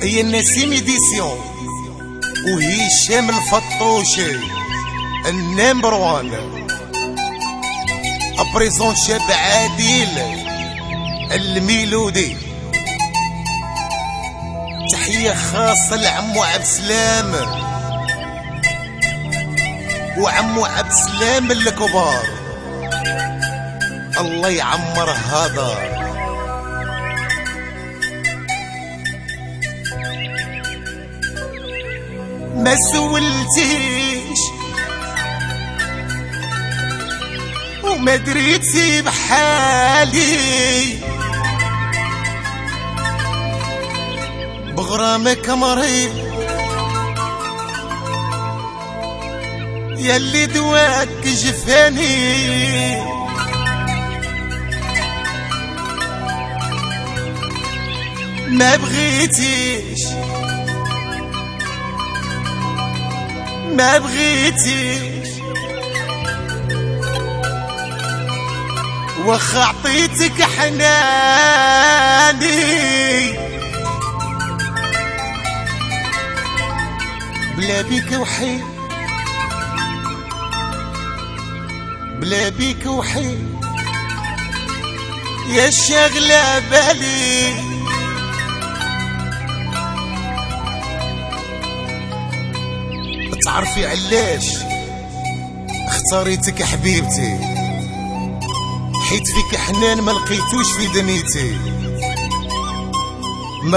هي النسيم إديسيون وهشام الفطوشي النمبر وان أبريزون شاب عادل الميلودي. تحية خاصة لعمو عبد السلام وعمو عبد السلام الكبار، الله يعمر هذا. ما سولتيش وما دريتي بحالي، بغرامك مريض ياللي دواك جفاني، ما بغيتيش ما بغيتيش وخ عطيتك حناني، بلا بيك وحيد بلا بيك وحيد يا شاغلة بالي. تعرفي علاش اختاريتك حبيبتي؟ حيت فيك حنان ما لقيتوش في دنيتي، ما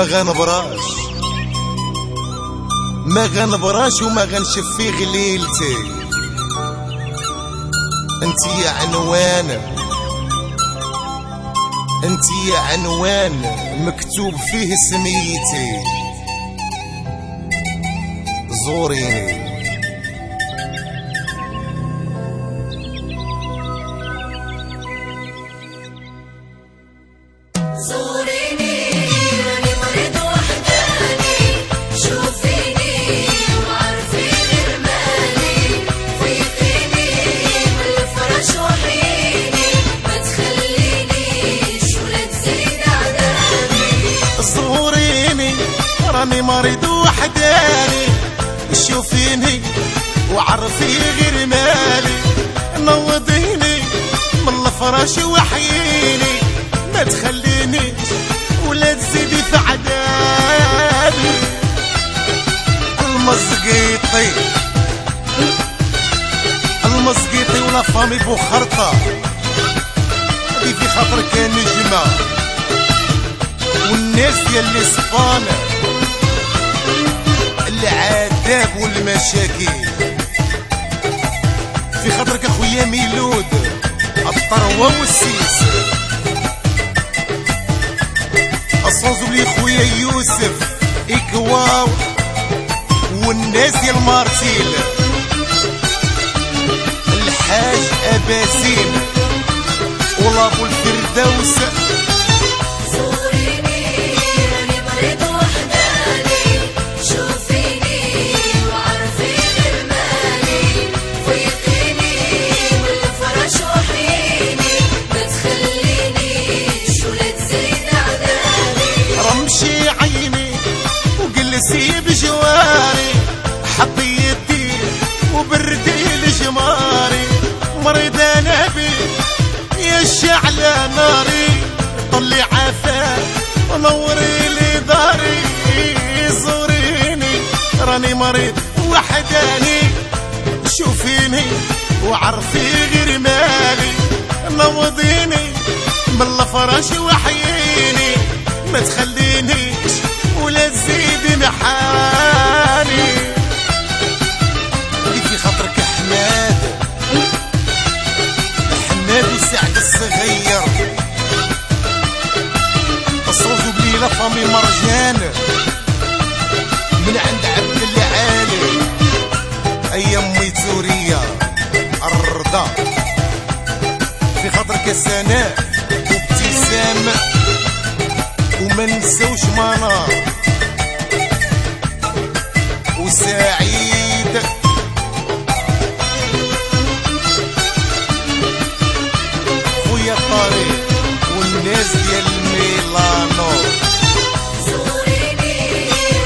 غنبراش وما غنشف في غليلتي. انتي يا عنوان مكتوب فيه سميتي، زوريني. راني مريض وحداني، شوفيني وعرفي غير مالي، نوضيني من الفراش وحييني، ما تخلينيش ولا تزيدي في عذابي. المزقيطي ولا فامي بوخرطة هادي في خاطر كان نجمة، والناس ديال الاسبانة العذاب والمشاكل في خاطرك اخويا ميلود الطروة والسيس. اصوزولي خويا يوسف اكواو والناس ديال مارتيل، الحاج اباسين ولابو الفردوس. سيب جواري حطي يدي وبردي لجماري، مريض انا بي يا شعلة ناري، طلي عافاك ونوري لي داري. زوريني راني مريض وحداني، شوفيني وعرفي غير مالي، نوضيني من الفراش وحييني، ما تخلينيش ولا تزيدي محالي. اللي في خاطرك حماد وسعد الصغير، الصوت بليلة فامي مرجان من عند عبد العالي، ايام ميتورية الرضا في خاطرك سناء وابتسام، وما نسوش منار وسعيد خويا طارق والناس ديال ميلانو. زوريني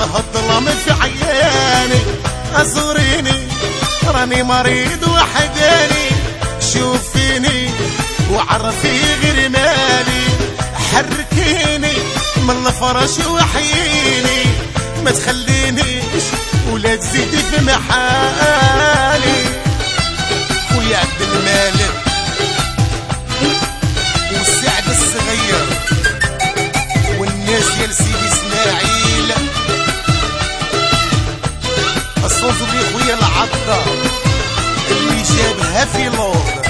الظلام في عياني ازوريني راني مريض وحداني شوفيني وعرفي غير مالي حركيني من الفرش وحييني ما تخلينيش ولا تزيدي في محالي خويا عبد المالك وسعد الصغير والناس ديال سيدي اسماعيل الصوزبي خويا العضة اللي جابها في لورد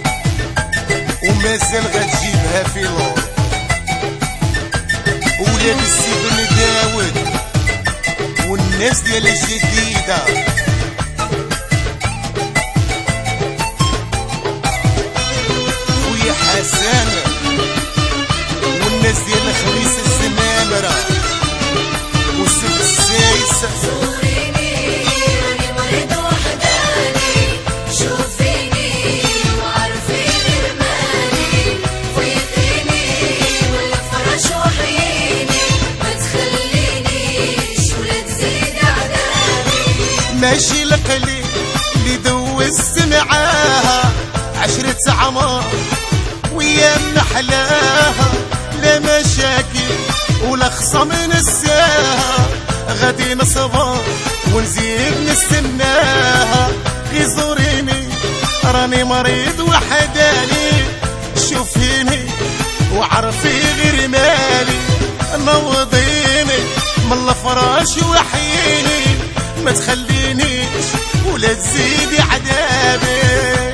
ومازال غتجيبها في لورد ولاد السي بن داود والناس ديال الجديدة خويا حسن والناس ديال خميس الزنامرة وسيد السايس زوريني راني مريض وحداني شوفيني وعرفي غير مالي فيقيني ولا فرش وحييني ما تخلينيش ولا تزيد عذابي ماشي القليل اللي دوزت معاها 10 عمر ويا محلاها لا مشاكل ولا خصم نساها غادي نصبر ونزيد نستناها يزوريني راني مريض وحداني شوفيني وعرفي غير مالي نوضيني من الفراش وحييني ما تخلينيش ولا تزيدي عذابي